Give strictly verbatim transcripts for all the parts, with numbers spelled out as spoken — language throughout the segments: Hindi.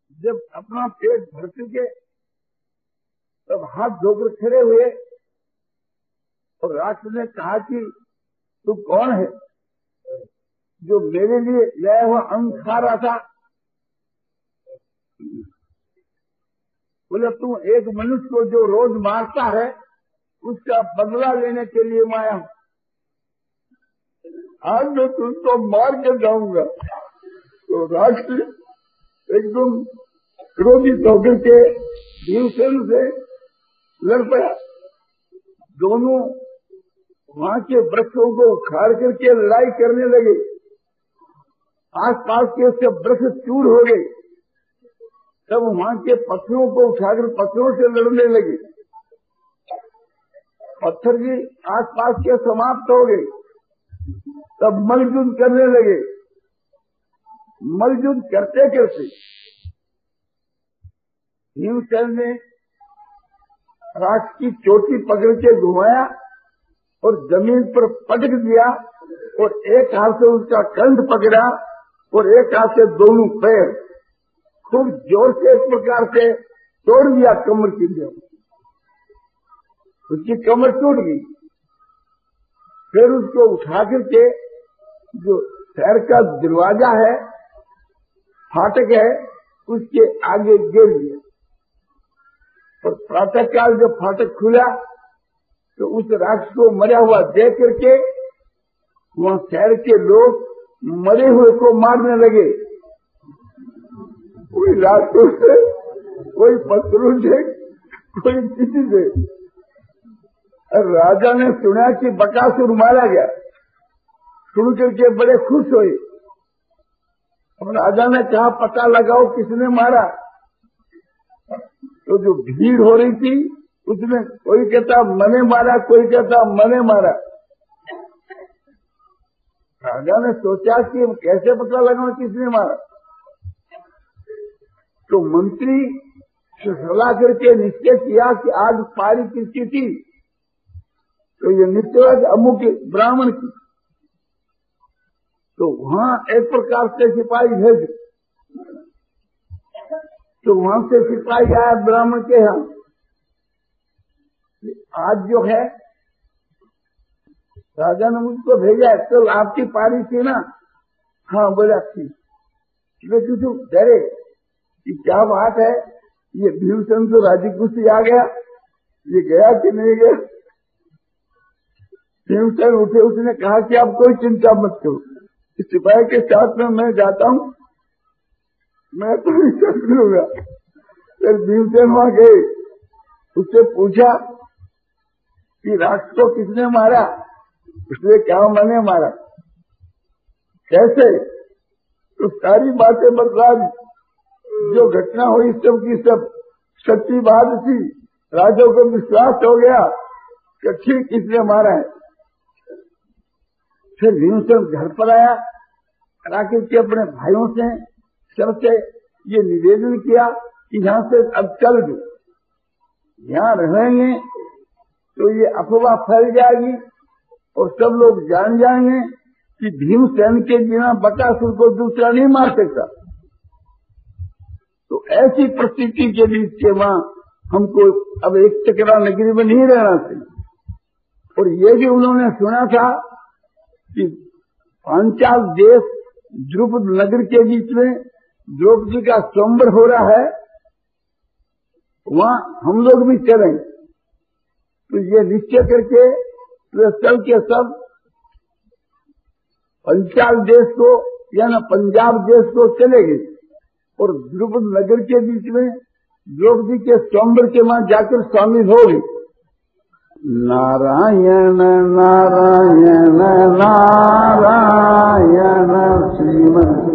जब अपना पेट भर चुके तब हाथ धोकर खड़े हुए और राष्ट्र ने कहा कि तू कौन है जो मेरे लिए लाया हुआ अन्न खा रहा था? बोले तू एक मनुष्य को जो रोज मारता है उसका बदला लेने के लिए मैं आया हूं। आज मैं तुझको मार के जाऊंगा। तो राष्ट्र एकदम क्रोधित होकर के भीमसेन से लड़ पड़ा। दोनों वहां के वृक्षों को उखाड़ करके लड़ाई करने लगे। आसपास के सब वृक्ष चूर हो गए। तब वहां के पत्थरों को उठाकर पत्थरों से लड़ने लगे। पत्थर भी आसपास के समाप्त हो गए। तब मलयुद्ध करने लगे। मलयुद्ध करते करते भीमसेन ने राष्ट्र की चोटी पकड़ के घुमाया और जमीन पर पटक दिया और एक हाथ से उसका कंठ पकड़ा और एक हाथ से दोनों पैर खूब जोर से इस प्रकार से तोड़ दिया कमर की जब। उसकी कमर टूट गई। फिर उसको उठा करके जो शहर का दरवाजा है, फाटक है, उसके आगे गिर दिया। और प्रातः काल जब फाटक खुला तो उस राक्षस को मरा हुआ देख करके वहां शहर के लोग मरे हुए को मारने लगे। कोई लातों से, कोई पत्थरों से, कोई किसी से। राजा ने सुना कि बकासुर मारा गया। सुन करके बड़े खुश हुए। और राजा ने कहा पता लगाओ किसने मारा। तो जो भीड़ हो रही थी उसमें कोई कहता मैंने मारा, कोई कहता मैंने मारा। राजा ने सोचा कि कैसे पता लगाओ किसने मारा। तो मंत्री से सलाह करके निश्चय किया कि आज पारी किसकी थी। तो ये निश्चय अमुक ब्राह्मण की। तो वहां एक प्रकार से सिपाही भेज। तो वहां से सिपाही आया ब्राह्मण के यहाँ। आज जो है राजा ने मुझको भेजा है, तो आपकी पारी थी ना? हाँ बोला थी। लेकिन तू डरे कि क्या बात है, ये भीमसेन तो राजी खुशी आ गया, ये गया कि नहीं गया। भीमसेन उठे, उसने कहा कि आप कोई चिंता मत करो, इस सिपाही के साथ में मैं जाता हूँ, मैं तो चल लूंगा। फिर भीमसेन वहां गए, उससे पूछा कि राक्षस को किसने मारा। उसने कहा मैंने मारा। कैसे? तो सारी बातें बतला दी। जो घटना हुई सब की सब सच्ची बात थी। राजा को विश्वास हो गया कि ठीक किसने मारा है। फिर भीमसेन घर पर आया, आकर के अपने भाइयों से सबसे ये निवेदन किया कि यहाँ से अब चल दो, यहाँ रहेंगे तो ये अफवाह फैल जाएगी और सब लोग जान जाएंगे कि भीमसेन के बिना बकासुर को दूसरा नहीं मार सकता। तो ऐसी परिस्थिति के बीच के वहां हमको अब एक चक्रा नगरी में नहीं रहना चाहिए। और ये भी उन्होंने सुना था कि पांचाल देश द्रुपद नगर के बीच में द्रौपदी का स्वयंवर हो रहा है, वहां हम लोग भी चलें। तो ये निश्चय करके वे सब के सब पंचाल देश को या न पंजाब देश को चले गए और द्रुपद नगर के बीच में द्रौपदी के स्वयंवर के वहां जाकर शामिल हो गए। नारायण नारायण नारायण श्रीमन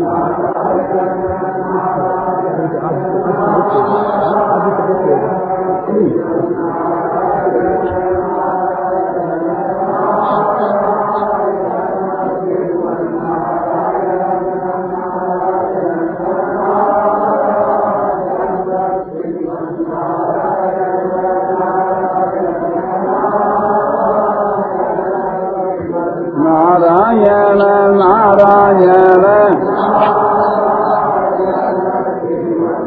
नारायण नारायण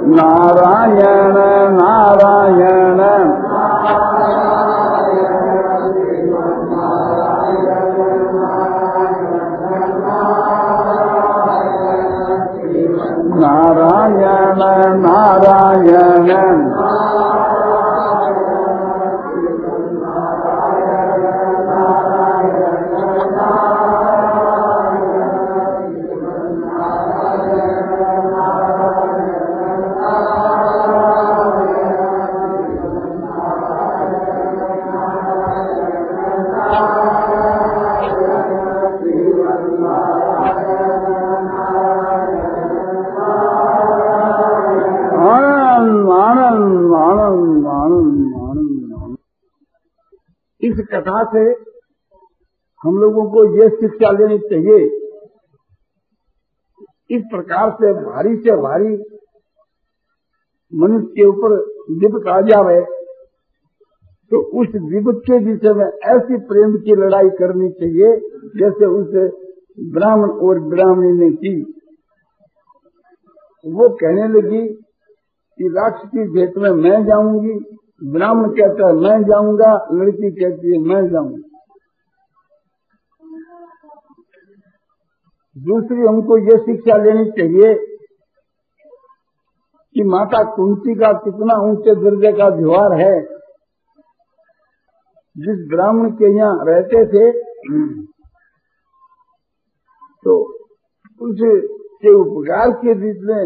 नारायण नारायण नारायण नारायण इस कथा से हम लोगों को ये शिक्षा लेनी चाहिए, इस प्रकार से भारी से भारी मनुष्य के ऊपर विपत आ जावे तो उस विपत के विषय में ऐसी प्रेम की लड़ाई करनी चाहिए जैसे उस ब्राह्मण और ब्राह्मणी ने की। वो कहने लगी कि राक्षस की भेंट में मैं जाऊंगी, ब्राह्मण कहता है मैं जाऊंगा, लड़की कहती है मैं जाऊंगी। दूसरी हमको ये शिक्षा लेनी चाहिए कि माता कुंती का कितना ऊंचे दर्जे का व्यवहार है। जिस ब्राह्मण के यहाँ रहते थे तो उसके उपकार के बीच में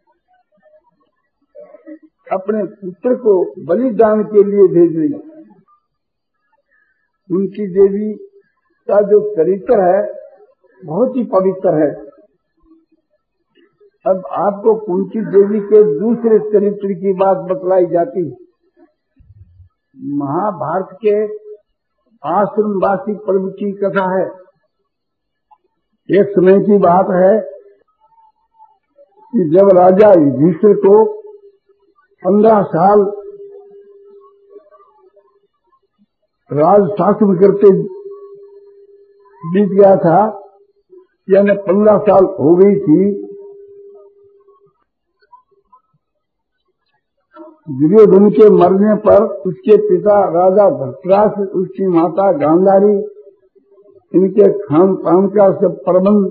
अपने पुत्र को बलिदान के लिए भेज रही। उनकी देवी का जो चरित्र है बहुत ही पवित्र है। अब आपको कुंती देवी के दूसरे चरित्र की बात बतलाई जाती। महाभारत के आश्रमवासी पर्व की कथा है। एक समय की बात है कि जब राजा युधिष्ठिर को पंद्रह साल राज शासन करते बीत गया था, यानी पंद्रह साल हो गई थी, दुर्योधन के मरने पर उसके पिता राजा धृतराष्ट्र, उसकी माता गांधारी, इनके खान पान का सब प्रबंध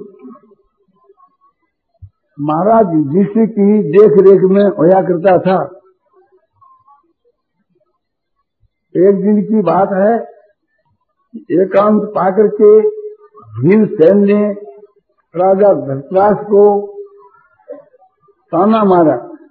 महाराज युधिष्ठिर की देख रेख में होया करता था। एक दिन की बात है, एकांत पाकर के भीमसेन ने राजा धृतराष्ट्र को ताना मारा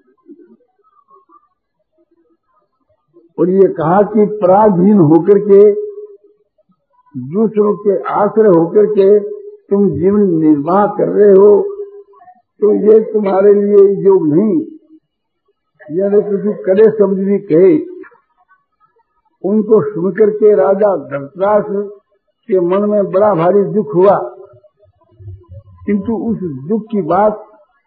और ये कहा कि पराधीन होकर के, दूसरों के आश्रय होकर के तुम जीवन निर्वाह कर रहे हो तो ये तुम्हारे लिए योग नहीं। यानी किसी कड़े शब्द भी कहे। उनको सुनकर के राजा धृतराष्ट्र के मन में बड़ा भारी दुख हुआ, किंतु उस दुख की बात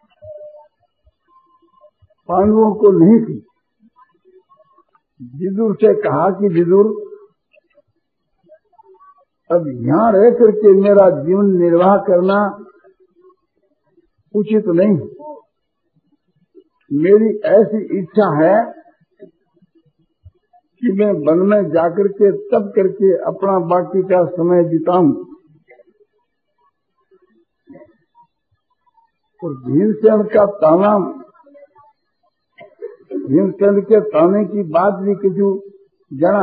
पांडवों को नहीं थी। विदुर से कहा कि विदुर, अब यहाँ रह करके मेरा जीवन निर्वाह करना उचित नहीं। मेरी ऐसी इच्छा है कि मैं वन में जाकर के तब करके अपना बाकी का समय बिताऊं। और भीमसेन का ताना, भीमसेन के ताने की बात भी किसी जाना।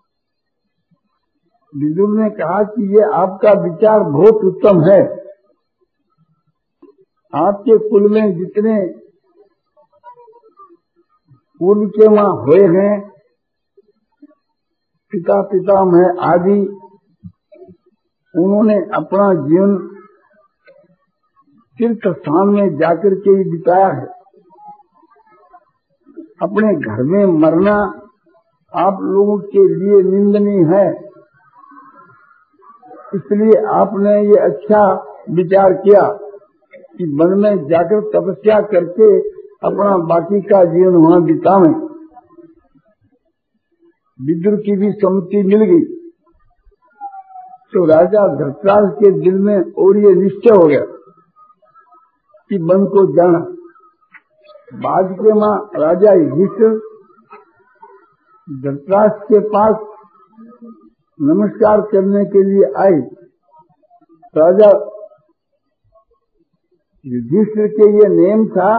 विदुर ने कहा कि ये आपका विचार बहुत उत्तम है। आपके कुल में जितने पूर्व के वहां हुए हैं, पिता पितामह आदि, उन्होंने अपना जीवन तीर्थ स्थान में जाकर के ही बिताया है। अपने घर में मरना आप लोगों के लिए निंदनीय है। इसलिए आपने ये अच्छा विचार किया कि वन में जाकर तपस्या करके अपना बाकी का जीवन वहां बितावें। विदुर की भी सम्मति मिल गई तो राजा धृतराष्ट्र के दिल में और ये निश्चय हो गया कि वन को जाना। बाद के माँ राजा युधिष्ठिर धृतराष्ट्र के पास नमस्कार करने के लिए आए। राजा युधिष्ठिर के ये नेम था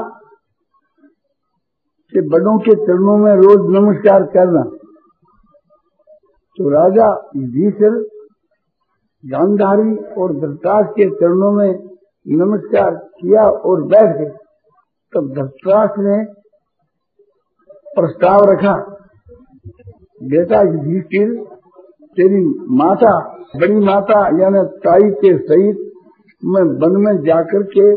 कि बड़ों के चरणों में रोज नमस्कार करना। तो राजा युधिष्ठिर गांधारी और धृतराष्ट्र के चरणों में नमस्कार किया और बैठ गए। तब धृतराष्ट्र ने प्रस्ताव रखा, बेटा युधिष्ठिर, तेरी माता, बड़ी माता यानी ताई के सहित मैं वन में जाकर के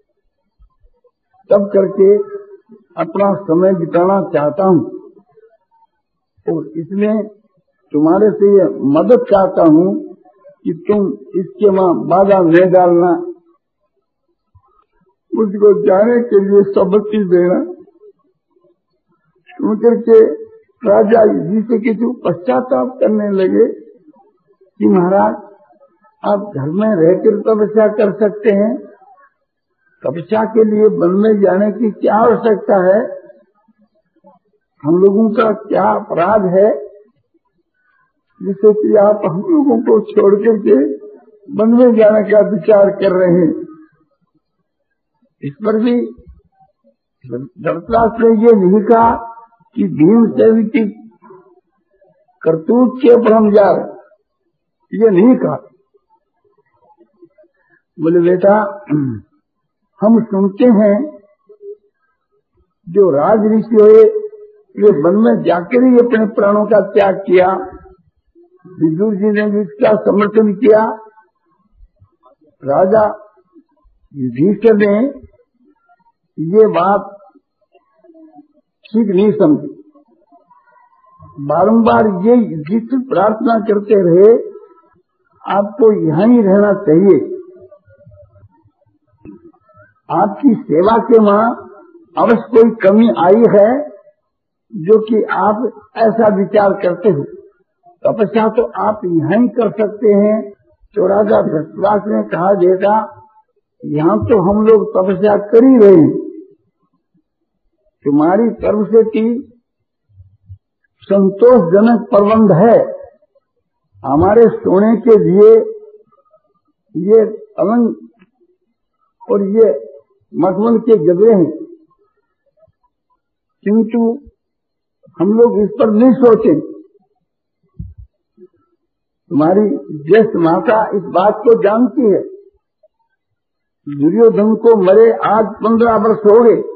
तब करके अपना समय बिताना चाहता हूँ और इसमें तुम्हारे से ये मदद चाहता हूँ कि तुम इसके वहाँ बाधा न डालना, मुझको जाने के लिए सम्मति देना। सुन करके राजा युधिष्ठिर के जो पश्चाताप करने लगे कि महाराज आप घर में रहकर तपस्या कर सकते हैं, तपस्या के लिए वन में जाने की क्या आवश्यकता है, हम लोगों का क्या अपराध है जिससे कि आप हम लोगों को छोड़ करके वन में जाने का विचार कर रहे हैं। इस पर भी धृतराष्ट्र ने ये नहीं कहा कि भीमसेन की करतूत के पर हम जा रहे, ये नहीं कहा। बोले बेटा हम सुनते हैं जो राज ऋषि हुए वे वन में जाकर ही अपने प्राणों का त्याग किया, विदुर जी ने भी इसका समर्थन किया। राजा युधिष्ठिर ने ये बात ठीक नहीं समझी, बारंबार ये युधिष्ठिर प्रार्थना करते रहे आपको यहां ही रहना चाहिए, आपकी सेवा के वहां अवश्य कोई कमी आई है जो कि आप ऐसा विचार करते हो, तपस्या तो आप यहां ही कर सकते हैं। तो राजा धृतराष्ट्र ने कहा, बेटा यहाँ तो हम लोग तपस्या कर ही रहे हैं, तुम्हारी तरफ से की संतोषजनक प्रबंध है, हमारे सोने के लिए ये अलंग और ये मखमल के गदे हैं, किंतु हम लोग इस पर नहीं सोचे। तुम्हारी ज्येष्ठ माता इस बात को जानती है, दुर्योधन को मरे आज पंद्रह वर्ष हो गए,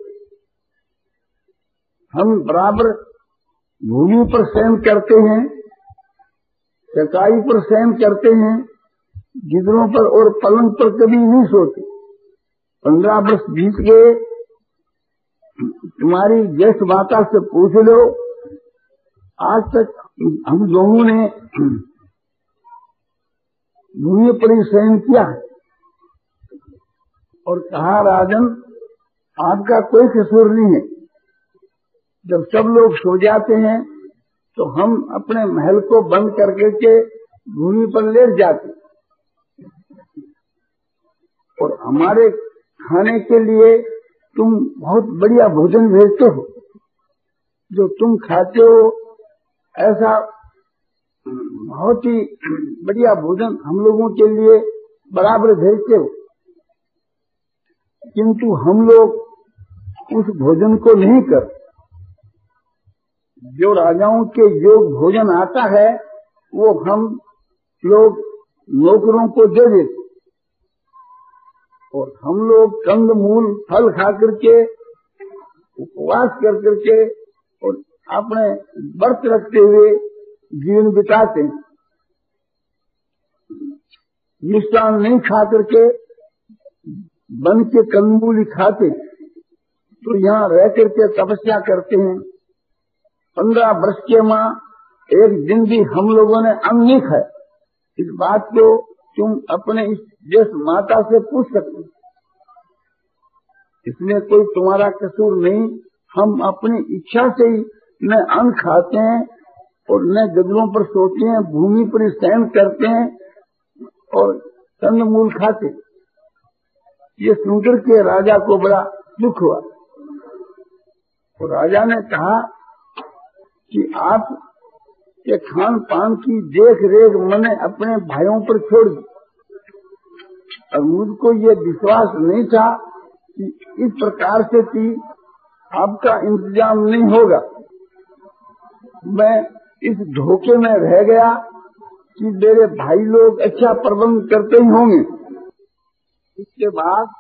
हम बराबर भूमि पर शयन करते हैं, चटाई पर शयन करते हैं, गिदरों पर और पलंग पर कभी नहीं सोते। पंद्रह वर्ष बीत गए, तुम्हारी ज्येष्ठ माता से पूछ लो, आज तक हम दोनों ने भूमि पर ही शयन किया है। और कहा, राजन आपका कोई कसूर नहीं है, जब सब लोग सो जाते हैं तो हम अपने महल को बंद करके के भूमि पर लेट जाते और हमारे खाने के लिए तुम बहुत बढ़िया भोजन भेजते हो, जो तुम खाते हो ऐसा बहुत ही बढ़िया भोजन हम लोगों के लिए बराबर भेजते हो, किंतु हम लोग उस भोजन को नहीं कर, जो राजाओं के योग भोजन आता है वो हम लोग नौकरों को दे देते और हम लोग कंद मूल फल खा करके उपवास कर करके और अपने व्रत रखते हुए जीवन बिताते हैं। मिष्टान नहीं खा करके बन के कंदमूल खाते, तो यहाँ रह करके तपस्या करते हैं। पंद्रह वर्ष के माँ एक दिन भी हम लोगों ने अन्न नहीं खाया। इस बात को तुम अपने इस ज्येष्ठ माता से पूछ सकते, इसमें कोई तुम्हारा कसूर नहीं। हम अपनी इच्छा से ही न अन्न खाते हैं और न गदरों पर सोते हैं, भूमि पर शयन करते हैं और कंदमूल खाते। ये सुनकर के राजा को बड़ा दुख हुआ। तो राजा ने कहा कि आप के खान पान की देख रेख मैंने अपने भाइयों पर छोड़ दी। और मुझको ये विश्वास नहीं था कि इस प्रकार से कि आपका इंतजाम नहीं होगा। मैं इस धोखे में रह गया कि मेरे भाई लोग अच्छा प्रबंध करते ही होंगे। इसके बाद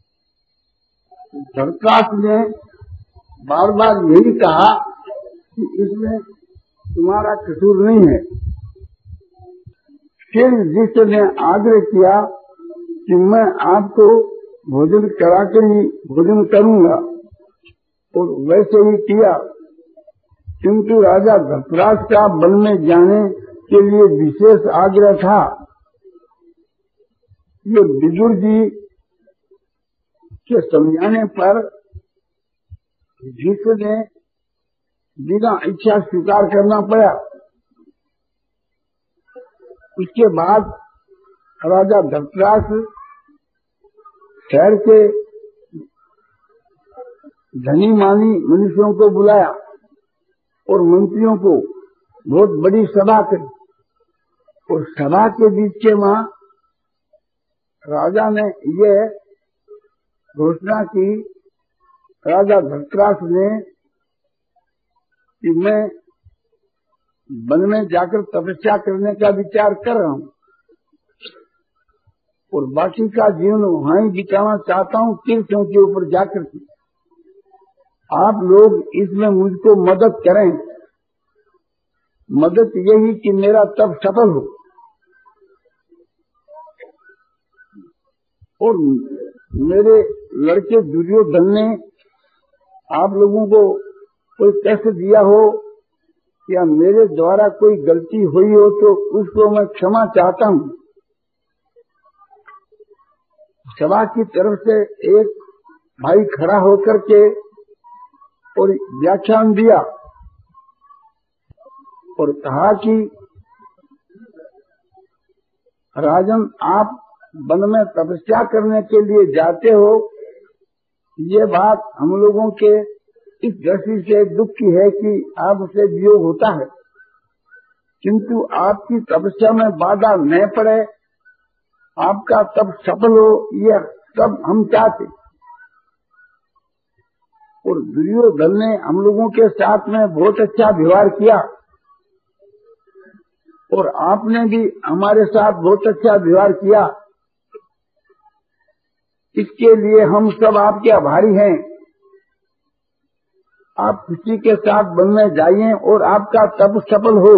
धृतराष्ट्र ने बार बार यही कहा कि इसमें तुम्हारा कसूर नहीं है। फिर युधिष्ठिर ने आग्रह किया कि मैं आपको भोजन कराकर ही भोजन करूंगा, और वैसे ही किया। किंतु राजा धृतराष्ट्र का वन में जाने के लिए विशेष आग्रह था। ये विदुर जी के समझाने पर युधिष्ठिर ने बिना इच्छा स्वीकार करना पड़ा। उसके बाद राजा धृतराष्ट्र शहर के धनी मानी मनुष्यों को बुलाया और मंत्रियों को बहुत बड़ी सभा करी। और सभा के बीच के वहां राजा ने ये घोषणा की, राजा धृतराष्ट्र ने, कि मैं वन में जाकर तपस्या करने का विचार कर रहा हूँ और बाकी का जीवन वहां ही बिताना चाहता हूँ, तीर्थों के ऊपर जाकर के। आप लोग इसमें मुझको मदद करें। मदद यही कि मेरा तप सफल हो। और मेरे लड़के दुर्योधन ने आप लोगों को कोई कष्ट दिया हो या मेरे द्वारा कोई गलती हुई हो तो उसको मैं क्षमा चाहता हूँ। सभा की तरफ से एक भाई खड़ा होकर के और व्याख्यान दिया और कहा कि राजन, आप वन में तपस्या करने के लिए जाते हो, ये बात हम लोगों के इस दृष्टि से दुख की है कि आपसे वियोग होता है, किंतु आपकी तपस्या में बाधा न पड़े, आपका तप सफल हो, यह सब हम चाहते। और दुर्योधन ने हम लोगों के साथ में बहुत अच्छा व्यवहार किया और आपने भी हमारे साथ बहुत अच्छा व्यवहार किया। इसके लिए हम सब आपके आभारी हैं। आप खुशी के साथ वन में जाइए और आपका तप सफल हो।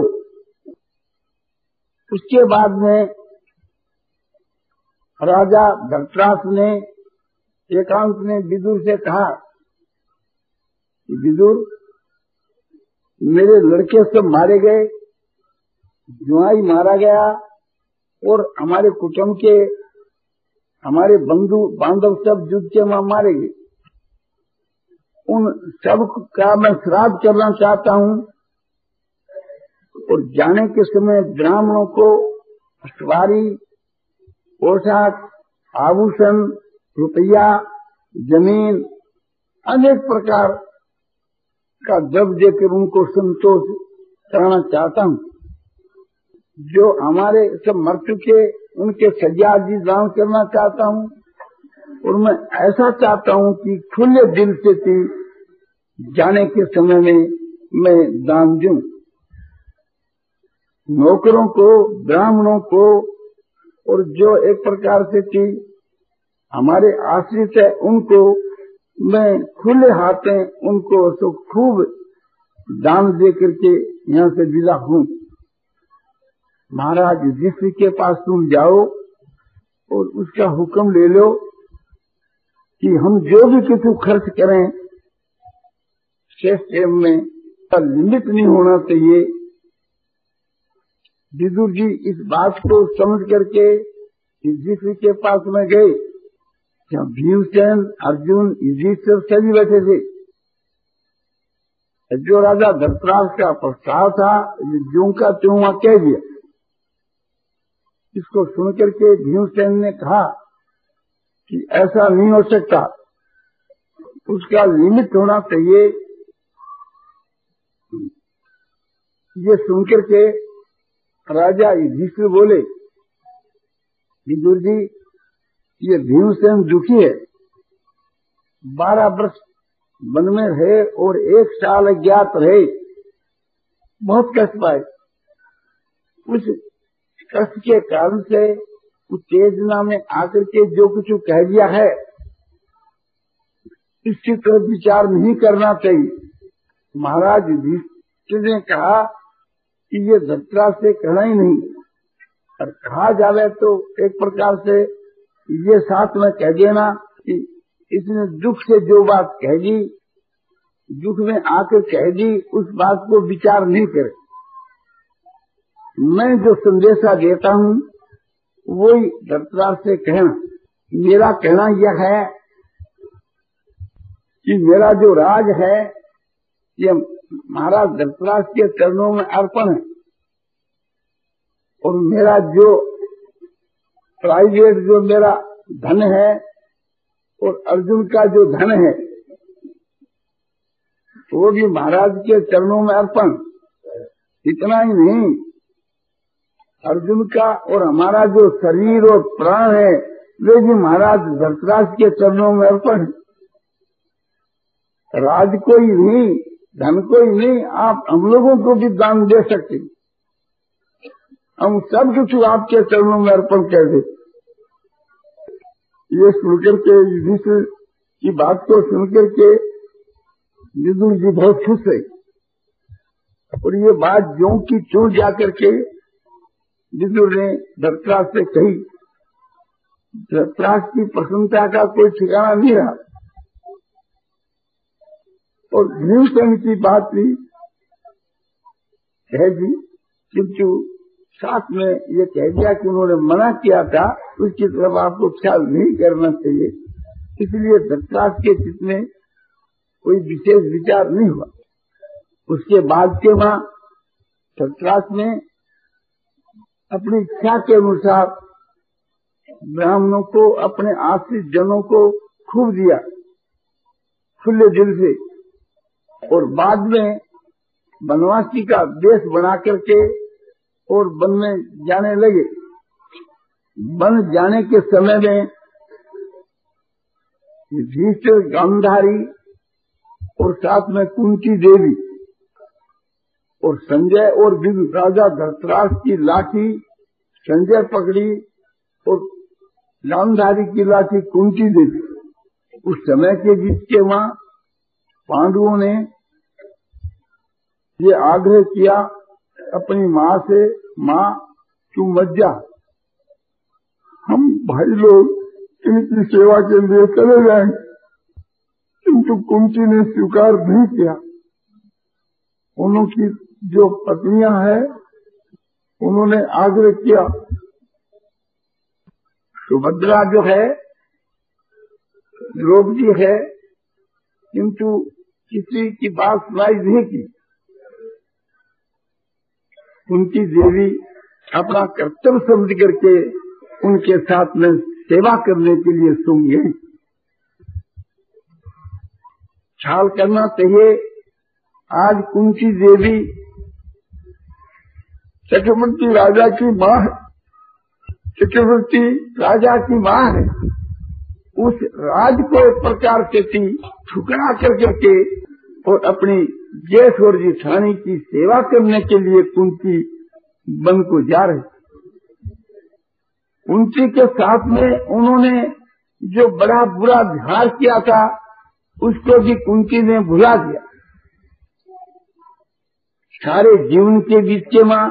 उसके बाद में राजा धृतराष्ट्र ने एकांत में विदुर से कहा कि विदुर, मेरे लड़के सब मारे गए, जुआई मारा गया और हमारे कुटुंब के हमारे बंधु बांधव सब युद्ध के वहां मारे गए। उन सब का मैं श्राद्ध करना चाहता हूँ और जाने के समय ब्राह्मणों को सवारी, पोशाक, आभूषण, रुपया, जमीन, अनेक प्रकार का द्रव्य देकर उनको संतोष कराना चाहता हूँ। जो हमारे सब मर चुके उनके सज्जा आदि दान करना चाहता हूँ और मैं ऐसा चाहता हूँ कि खुले दिल से थी जाने के समय में मैं दान दूं। नौकरों को, ब्राह्मणों को और जो एक प्रकार से थी हमारे आश्रित है उनको मैं खुले हाथे उनको तो खूब दान दे करके यहाँ से विदा हूँ। महाराज युधिष्ठिर के पास तुम जाओ और उसका हुक्म ले लो कि हम जो भी किसी खर्च करें शेष में लिमिट नहीं होना चाहिए। विदुर जी इस बात को समझ करके युधिष्ठिर के पास में गए। जहाँ भीमसेन, अर्जुन, युधिष्ठिर सभी बैठे थे। जो राजा धृतराष्ट्र का प्रस्ताव था ज्यों का त्यों वहां कह दिया। इसको सुनकर के भीमसेन ने कहा कि ऐसा नहीं हो सकता, उसका लिमिट होना चाहिए। ये सुनकर के राजा युधिष्ठिर बोले, विदुर जी, ये भीमसेन दुखी है, बारह वर्ष वन में रहे और एक साल अज्ञात रहे, बहुत कष्ट पाए। उस कष्ट के कारण से उत्तेजना में आकर के जो कुछ कह दिया है, इसकी तरफ विचार नहीं करना चाहिए। महाराज युधिष्ठिर ने कहा कि ये धृतराष्ट्र से कहना ही नहीं, और कहा जावे तो एक प्रकार से ये साथ में कह देना कि इसने दुख से जो बात कह दी, दुख में आकर कह दी, उस बात को विचार नहीं करे। मैं जो संदेशा देता हूँ वही धृतराष्ट्र से कहना। मेरा कहना यह है कि मेरा जो राज है ये महाराज धृतराष्ट्र के चरणों में अर्पण है, और मेरा जो प्राइवेट जो मेरा धन है और अर्जुन का जो धन है वो भी महाराज के चरणों में अर्पण। इतना ही नहीं, अर्जुन का और हमारा जो शरीर और प्राण है वे भी महाराज धृतराष्ट्र के चरणों में अर्पण। राज कोई नहीं, धन कोई नहीं, आप हम लोगों को भी दान दे सकते, हम सब कुछ आपके चरणों में अर्पण कर दे। ये सुनकर के युधिष्ठिर की बात को सुनकर के विदुर जी बहुत खुश है, और ये बात ज्यों की त्यों जाकर के विदुर ने धृतराष्ट्र से कही। धृतराष्ट्र की प्रसन्नता का कोई ठिकाना नहीं रहा, और भीमसेन की बात भी कह दी, किंतु साथ में ये कह दिया कि उन्होंने मना किया था, उसकी तरफ आपको ख्याल नहीं करना चाहिए। इसलिए धृतराष्ट्र के चित्त में कोई विशेष विचार नहीं हुआ। उसके बाद के वहां धृतराष्ट्र ने अपनी इच्छा के अनुसार ब्राह्मणों को, अपने आश्रित जनों को खूब दिया खुले दिल से, और बाद में वनवासी का देश बना करके और वन में जाने लगे। वन जाने के समय में युधिष्ठिर, गांधारी और साथ में कुंती देवी और संजय और विदुर, राजा धृतराष्ट्र की लाठी संजय पकड़ी और गांधारी की लाठी कुंती देवी। उस समय के बीच के वहां पांडवों ने ये आग्रह किया अपनी माँ से, माँ तू मत जा, हम भाई लोग इनकी सेवा के लिए चले जाएंगे, किंतु कुंती ने स्वीकार नहीं किया। उनकी जो पत्नियां हैं उन्होंने आग्रह किया। सुभद्रा जो है, द्रौपदी है, किंतु किसी की बात सुनाई नहीं की। कुंती देवी अपना कर्तव्य समझ करके उनके साथ में सेवा करने के लिए सुन गई। ख्याल करना चाहिए, आज कुंती देवी चक्रवर्ती राजा की माँ है, चक्रवर्ती राजा की माँ है। उस राज को एक प्रकार से थी ठुकरा कर करके और अपनी जेठ और जेठानी की सेवा करने के लिए कुंती वन को जा रही। कुंती के साथ में उन्होंने जो बड़ा बुरा व्यवहार किया था उसको भी कुंती ने भुला दिया। सारे जीवन के बीच के मां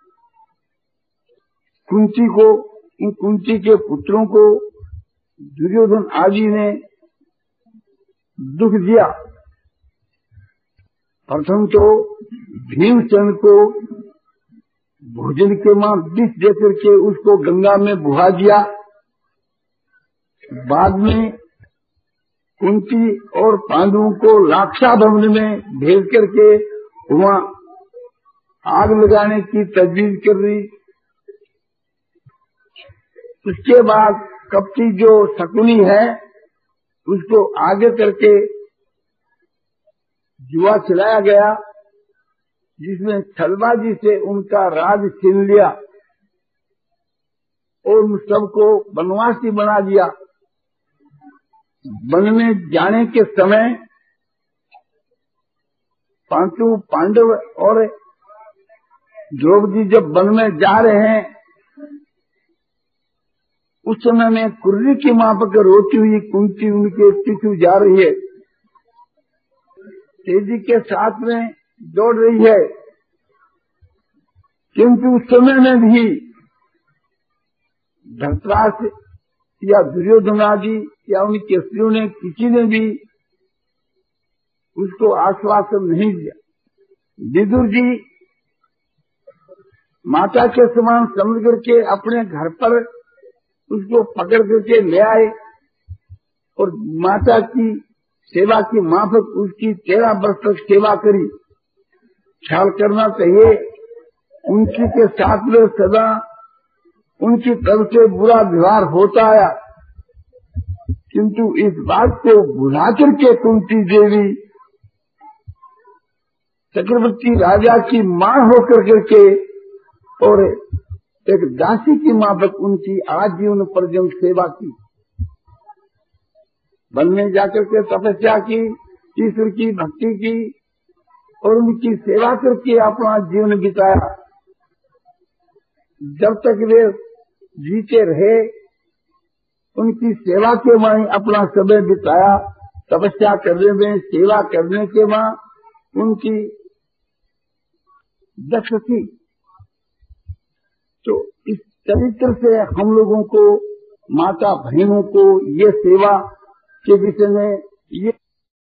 कुंती को, इन कुंती के पुत्रों को दुर्योधन आदि ने दुख दिया। प्रथम तो भीमसेन को भोजन के मां विष देकर के उसको गंगा में बुहा दिया। बाद में कुंती और पांडवों को लाक्षा भवन में भेज करके वहां आग लगाने की तजवीज कर दी। उसके बाद कपटी जो शकुनी है उसको आगे करके जुआ खिलाया गया जिसने छलबाजी से उनका राज छीन लिया और उन सबको वनवासी बना दिया। वन में जाने के समय पांचों पांडव और द्रौपदी जब वन में जा रहे हैं, उस समय में कुर्री की माफक रोती हुई कुंती उनके पीछे जा रही है, तेजी के साथ में दौड़ रही है, किंतु उस समय में भी धृतराष्ट्र या दुर्योधन आदि या उनके स्त्रियों ने किसी ने भी उसको आश्वासन नहीं दिया। विदुर जी माता के समान समझ करके अपने घर पर उसको पकड़ करके ले आए और माता की सेवा की माफक उसकी तेरह वर्ष तक सेवा करी। ख्याल करना चाहिए, उनकी के साथ में सदा उनकी तरफ से बुरा व्यवहार होता आया, किंतु इस बात को भुला करके कुंती देवी चक्रवर्ती राजा की मां होकर करके और एक दासी की माफक उनकी आजीवन पर्यंत सेवा की। वन में जाकर के तपस्या की, ईश्वर की भक्ति की और उनकी सेवा करके अपना जीवन बिताया। जब तक वे जीते रहे उनकी सेवा के वहीं अपना समय बिताया। तपस्या करने में, सेवा करने के वहां उनकी दक्ष थी। तो इस चरित्र से हम लोगों को, माता बहनों को ये सेवा के विषय में ये